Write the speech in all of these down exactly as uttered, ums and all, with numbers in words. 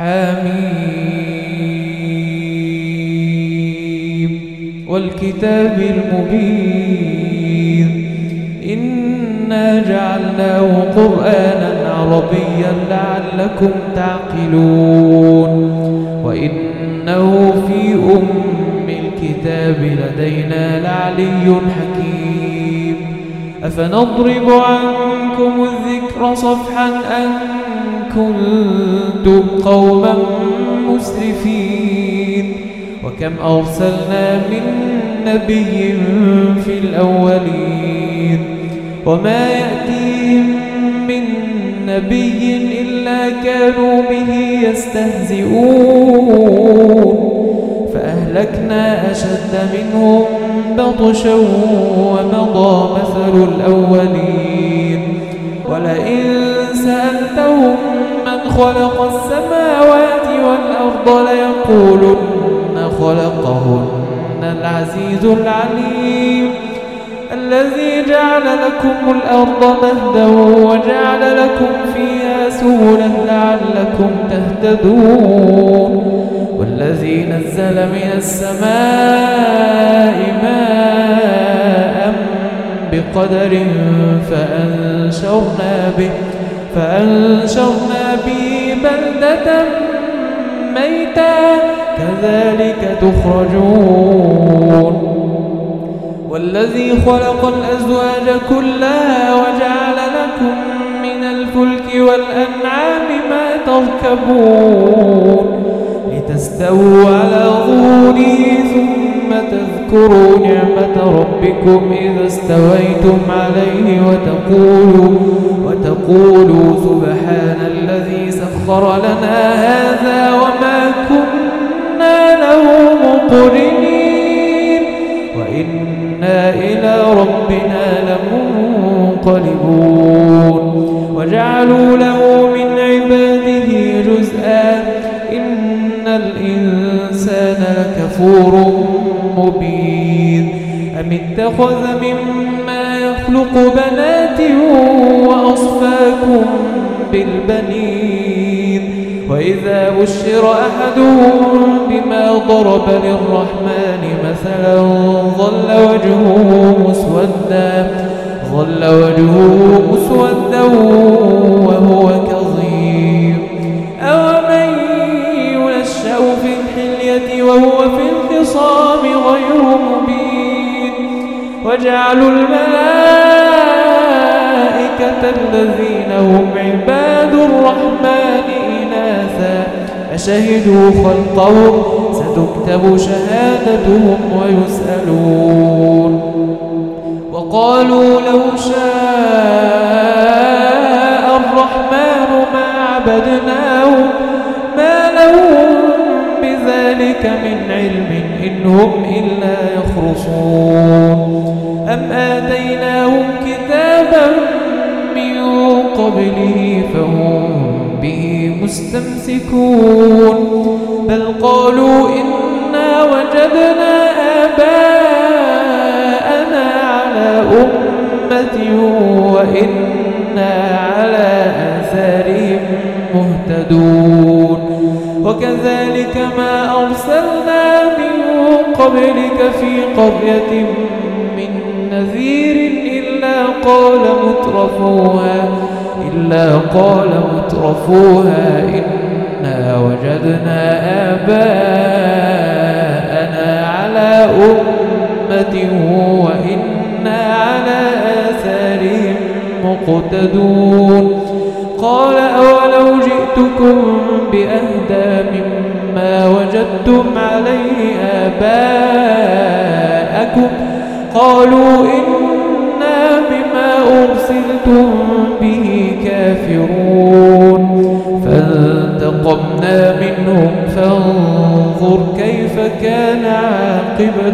حميم والكتاب المبين إنا جعلناه قرآنا عربيا لعلكم تعقلون وإنه في أم الكتاب لدينا لعلي حكيم أفنضرب عنكم الذكر صفحا أن كنتم قوما مسرفين وكم أرسلنا من نبي في الأولين وما يأتيهم من نبي إلا كانوا به يستهزئون فأهلكنا أشد منهم بطشا ومضى مثل الأولين ولئن سألتهم من خلق السماوات والأرض ليقولن خلقهن العزيز العليم الذي جعل لكم الأرض مهدا وجعل لكم فيها سبلا لعلكم تهتدون والذي نزل من السماء ماء بقدر فأنشرنا به فأنشرنا به بلدة ميتا كذلك تخرجون والذي خلق الأزواج كلها وجعل لكم من الفلك والأنعام ما تركبون لتستووا على ظهوره ثم تذكروا نعمة ربكم إذا استويتم عليه وتقولوا, وتقولوا سبحان الذي سخر لنا هذا وما كنا له مقرنين وإنا إلى ربنا لمنقلبون وجعلوا له من عباده جزءا إن الإنسان لكفور مبين أم اتخذ مما يخلق بنات وأصفاكم بالبنين وإذا بشر أحدهم بما ضرب للرحمن مثلا ظل وجهه مسودا ظل وجهه مسودا وهو كظيم أومن ينشأ في الحلية وهو في الخصام غير مبين وجعلوا الملائكة الذين هم عباد الرحمن إناثا أشهدوا خلقهم ستكتب شهادتهم ويسألون وقالوا لو شاء الرحمن ما عبدناهم ما لهم بذلك من علم إن هم إلا يخرصون أم آتيناهم كتابا من قبله فهم به مستمسكون بل قالوا إنا وجدنا آباءنا على أمة وإنا على آثارهم مهتدون وكذلك ما أرسلنا من قبلك في قرية من نذير إلا قال مترفوها إلا قال مترفوها إنا وجدنا آباءنا على أمة وإنا على آثارهم مقتدون قال أولو جئتكم بأهدى مما وجدتم عليه آباءكم قالوا إنا بما أرسلتم به كافرون فانتقمنا منهم فانظر كيف كان عاقبة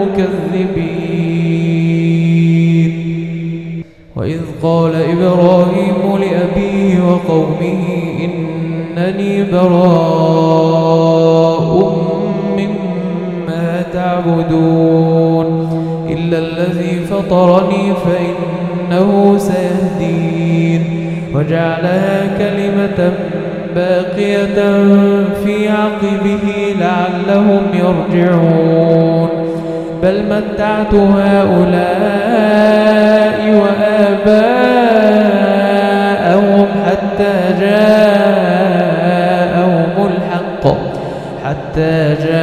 المكذبين وإذ قال إبراهيم لأبيه وقومه إنني براء مما تعبدون إلا الذي فطرني فإنه سيهدين وجعلها كلمة باقية في عقبه لعلهم يرجعون بل متعت هؤلاء وآباءهم حتى جاءهم الحق حتى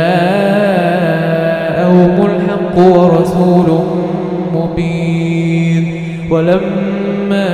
جاءهم الحق ورسول مبين ولما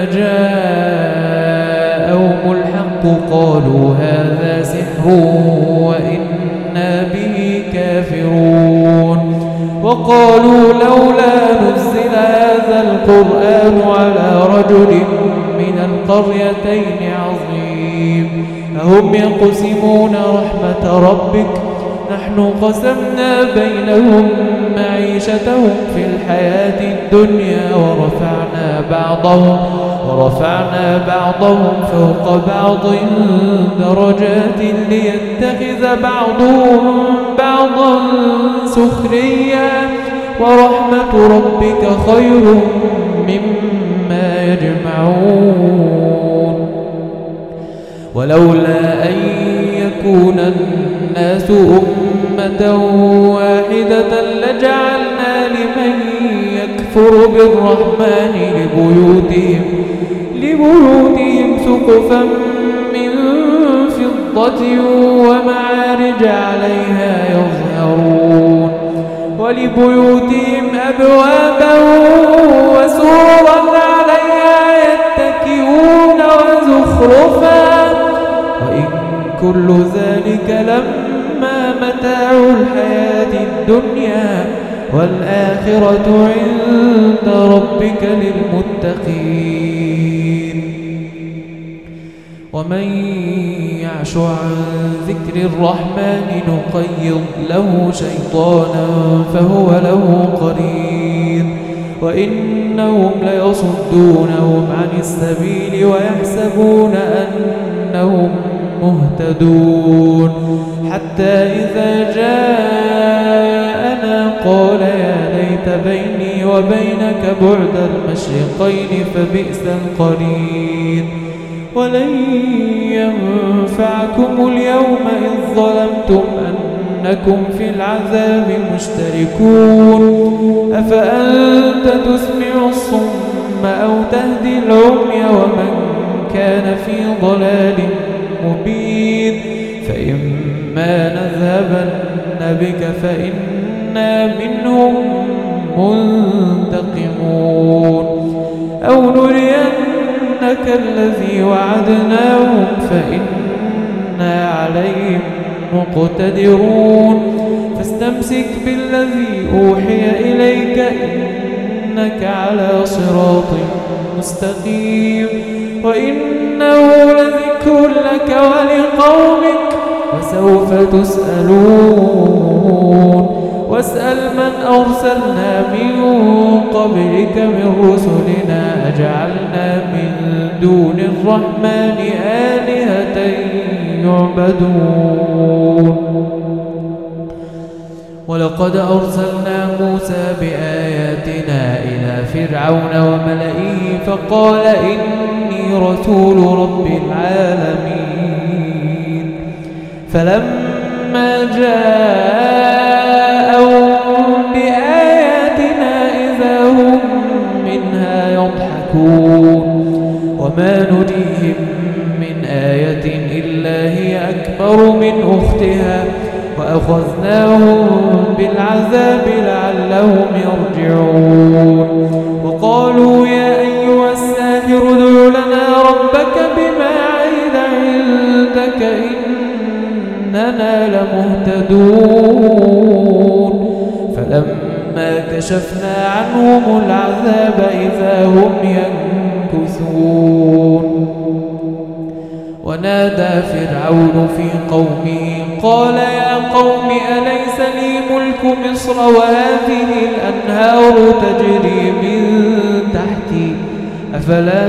جاءهم الحق قالوا هذا سحر وإنا به كافرون وقالوا لولا نزل هذا القرآن على رجل من القريتين عظيم أهم يقسمون رحمة ربك نحن قسمنا بينهم معيشتهم في الحياة الدنيا ورفعنا بعضهم ورفعنا بعضهم فوق بعض درجات ليتخذ بعضهم بعضا سخريا ورحمة ربك خير مما يجمعون ولولا أن يكون الناس أمة واحدة لجعلنا لمن يكفر بالرحمن لبيوتهم لبيوتهم سقفا من فضة ومعارج عليها يظهرون ولبيوتهم أبوابا وسورا عليها يتكئون وزخرفا وإن كل ذلك لما متاع الحياة الدنيا والآخرة عند ربك للمتقين ومن يعش عن ذكر الرحمن نقيض له شيطانا فهو له قرين وإنهم ليصدونهم عن السبيل ويحسبون أنهم مهتدون حتى إذا جاءنا قال يا ليت بيني وبينك بعد المشرقين فبئس القرين ولن ينفعكم اليوم إذ ظلمتم أنكم في العذاب مشتركون أفأنت تسمع الصم أو تهدي العمي ومن كان في ضلال مبين فإما نذهبن بك فإنا منهم منتقمون أو نرينك الذي وعدناهم فإنا عليهم مقتدرون فاستمسك بالذي أوحي إليك إنك على صراط مستقيم وإنه لذكر لك ولقومك وسوف تسألون واسأل من أرسلنا من قبلك من رسلنا أجعلنا من دون الرحمن آلهة يعبدون ولقد أرسلنا موسى بآياتنا إلى فرعون وملئه فقال إني رسول رب العالمين فلما جاءهم بآياتنا إذا هم منها يضحكون وما نريهم من آية إلا هي أكبر من أختها وأخذناهم بالعذاب لعلهم يرجعون وقالوا يا أيها الساحر ادع لنا ربك بما عهد عندك إننا لمهتدون فلما كشفنا عنهم العذاب إذا هم ينكثون ونادى فرعون في قومه قال يا قوم أليس لي ملك مصر وهذه الأنهار تجري من تحتي أفلا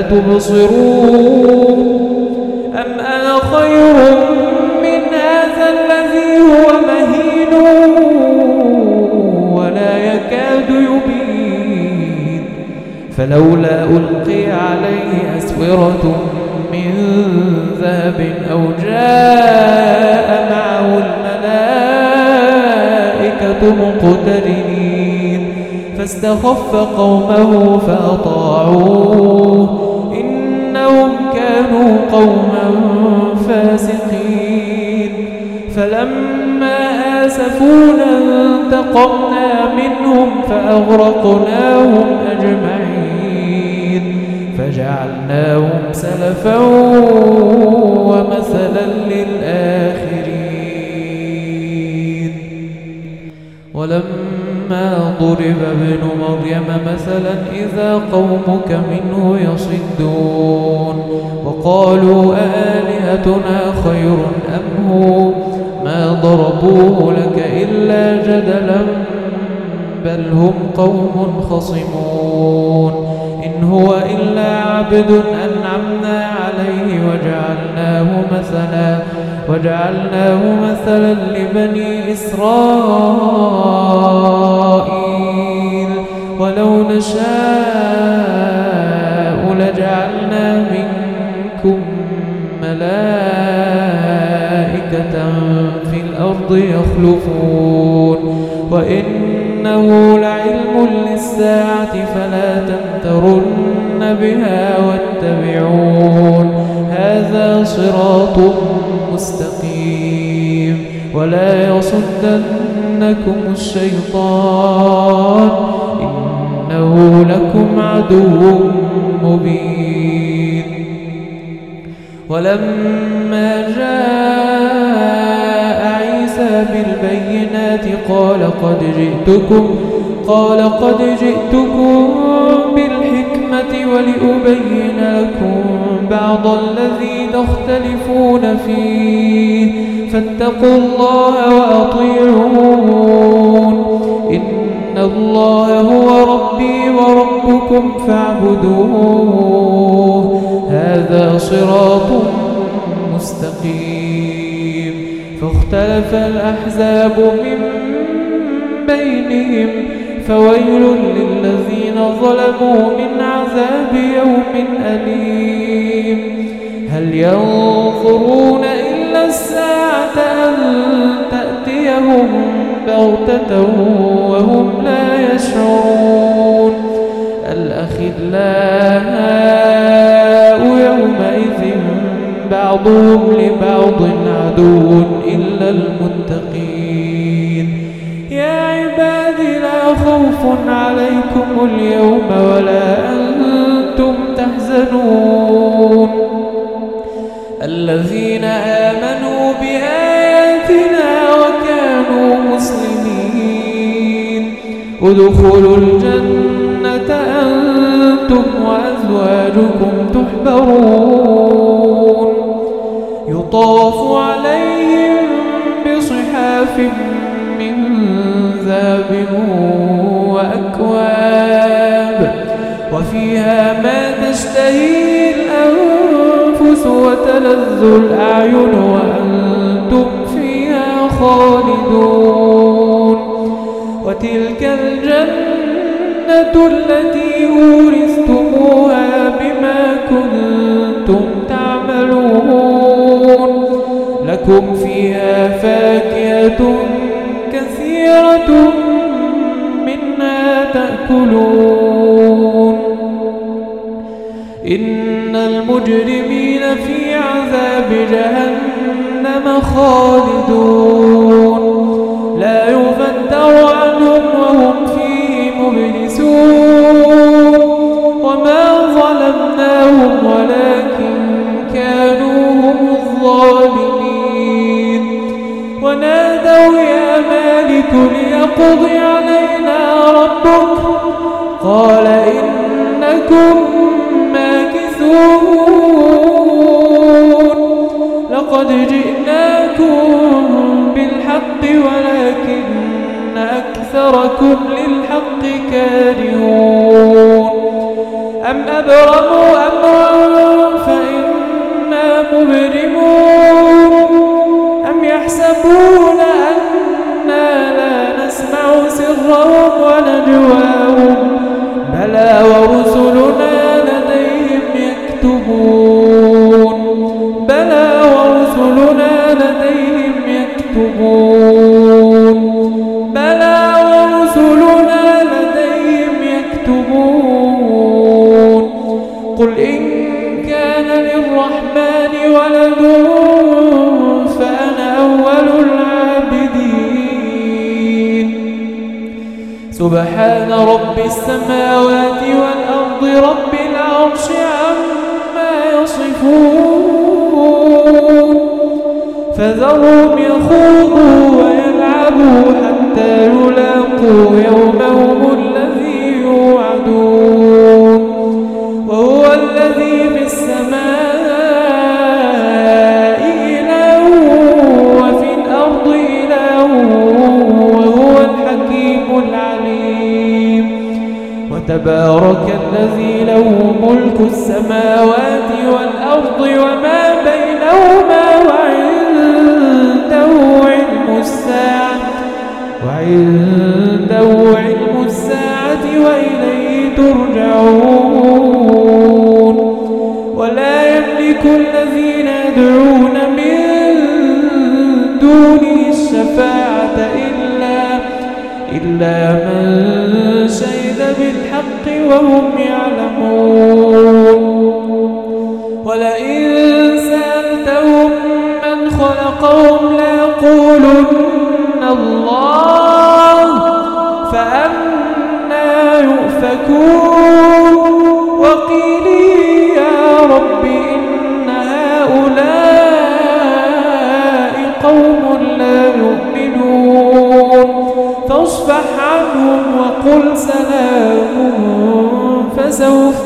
تبصرون أم أنا خير من هذا الذي هو مهين ولا يكاد يبين فلولا ألقي عليه أسورة من ذهب أو جاء معه الملائكة مقترنين فاستخف قومه فأطاعوه إنهم كانوا قوما فاسقين فلما آسفونا انتقمنا منهم فأغرقناهم أجمعين فجعلناهم سلفا ومثلا للآخرين ولما ضرب ابن مريم مثلا إذا قومك منه يصدون وقالوا أآلهتنا خير أم هو ما ضربوه لك إلا جدلا بل هم قوم خصمون إن هو إلا عبد أنعمنا عليه وجعلناه مثلا وجعلناه مثلا لبني إسرائيل ولو نشاء لجعلنا منكم ملائكة في الأرض يخلفون وإنه لعلم للساعة فلا تمترن بها واتبعون هذا صراط مستقيم ولا يصدنكم الشيطان إنه لكم عدو مبين ولما جاء عيسى بالبينات قال قد جئتكم قال قد جئتكم بالحكمة ولأبين لكم بعض الذي تختلفون فيه فاتقوا الله وأطيعون إن الله هو ربي وربكم فاعبدوه هذا صراط مستقيم فاختلف الأحزاب من بينهم فويل للذين ظلموا من عذاب يوم أليم هل ينظرون إلا الساعة أن تأتيهم بغتة وهم لا يشعرون الأخلاء يومئذ بعضهم لبعض عدو إلا المتقين يا عبادي لا خوف عليكم اليوم ولا أنتم تحزنون الذين آمنوا بآياتنا وكانوا مسلمين ادخلوا الجنة أنتم وأزواجكم تحبرون يطاف عليهم بصحاف من ذهب وأكواب وفيها ما تشتهي الأنفس وتلذ الأعين وأنتم فيها خالدون وتلك الجنة التي أورثتموها بما كنتم تعملون لكم فيها فاكهة كثيرة منها تأكلون إن المجرمين في عذاب جهنم خالدون لا يفتر عنهم وهم فيه مبلسون وما ظلمناهم ولكن كانوا هم الظالمين ونادوا يا مالك ليقضي علينا ربك قال إنكم ماكثون لقد جئناكم بالحق ولكن أكثركم للحق كارهون أم أبرموا أمرا فإنا مبرمون أم يحسبون أنا لا نسمع سرهم ونجواهم بلى ورسلنا لديهم يكتبون بلى يكتبون بلى ورسلنا لديهم يكتبون قل إن كان للرحمن ولد فأنا أول العابدين سبحان رب السماوات والأرض رب العرش عما يصفون فذرهم يخوضوا ويلعبوا حتى يلاقوا يومهم الذي يوعدون وهو الذي في السماء إله وفي الأرض إله وهو الحكيم العليم وتبارك الذي له ملك السماوات والأرض وما بينهما وعنده علم الساعة وعنده علم الساعة وإليه ترجعون ولا يملك الذين يدعون من دونه الشفاعة إلا إلا من شهد بالحق وهم يعلمون ولئن سألتهم من خلقهم ليقولن الله فأنى يؤفكون وقيلي يا رب إن هؤلاء قوم لا يؤمنون فاصفح عنهم وقل سلام فسوف